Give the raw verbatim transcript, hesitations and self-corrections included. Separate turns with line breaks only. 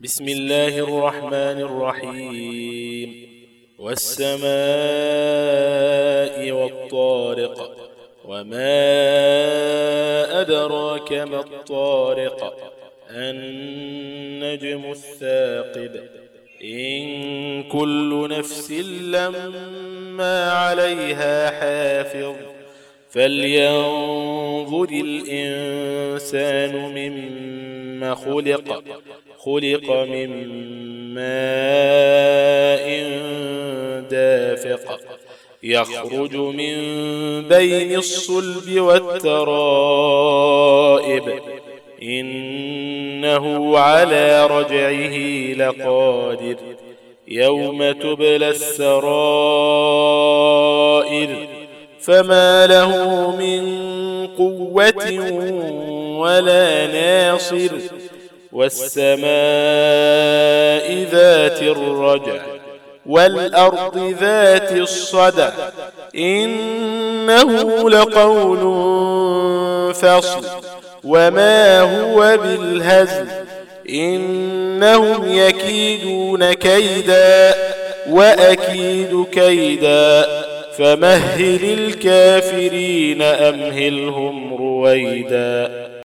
بسم الله الرحمن الرحيم والسماء والطارق وما أدراك ما الطارق النجم الثاقب إن كل نفس لما عليها حافظ فلينظر الإنسان مما خلق خلق من ماء دافق يخرج من بين الصلب والترائب إنه على رجعه لقادر يوم تبلى السرائر فما له من قوة ولا ناصر والسماء ذات الرجع والأرض ذات الصدع إنه لقول فصل وما هو بالهزل إنهم يكيدون كيدا وأكيد كيدا فمهل الكافرين أمهلهم رويدا.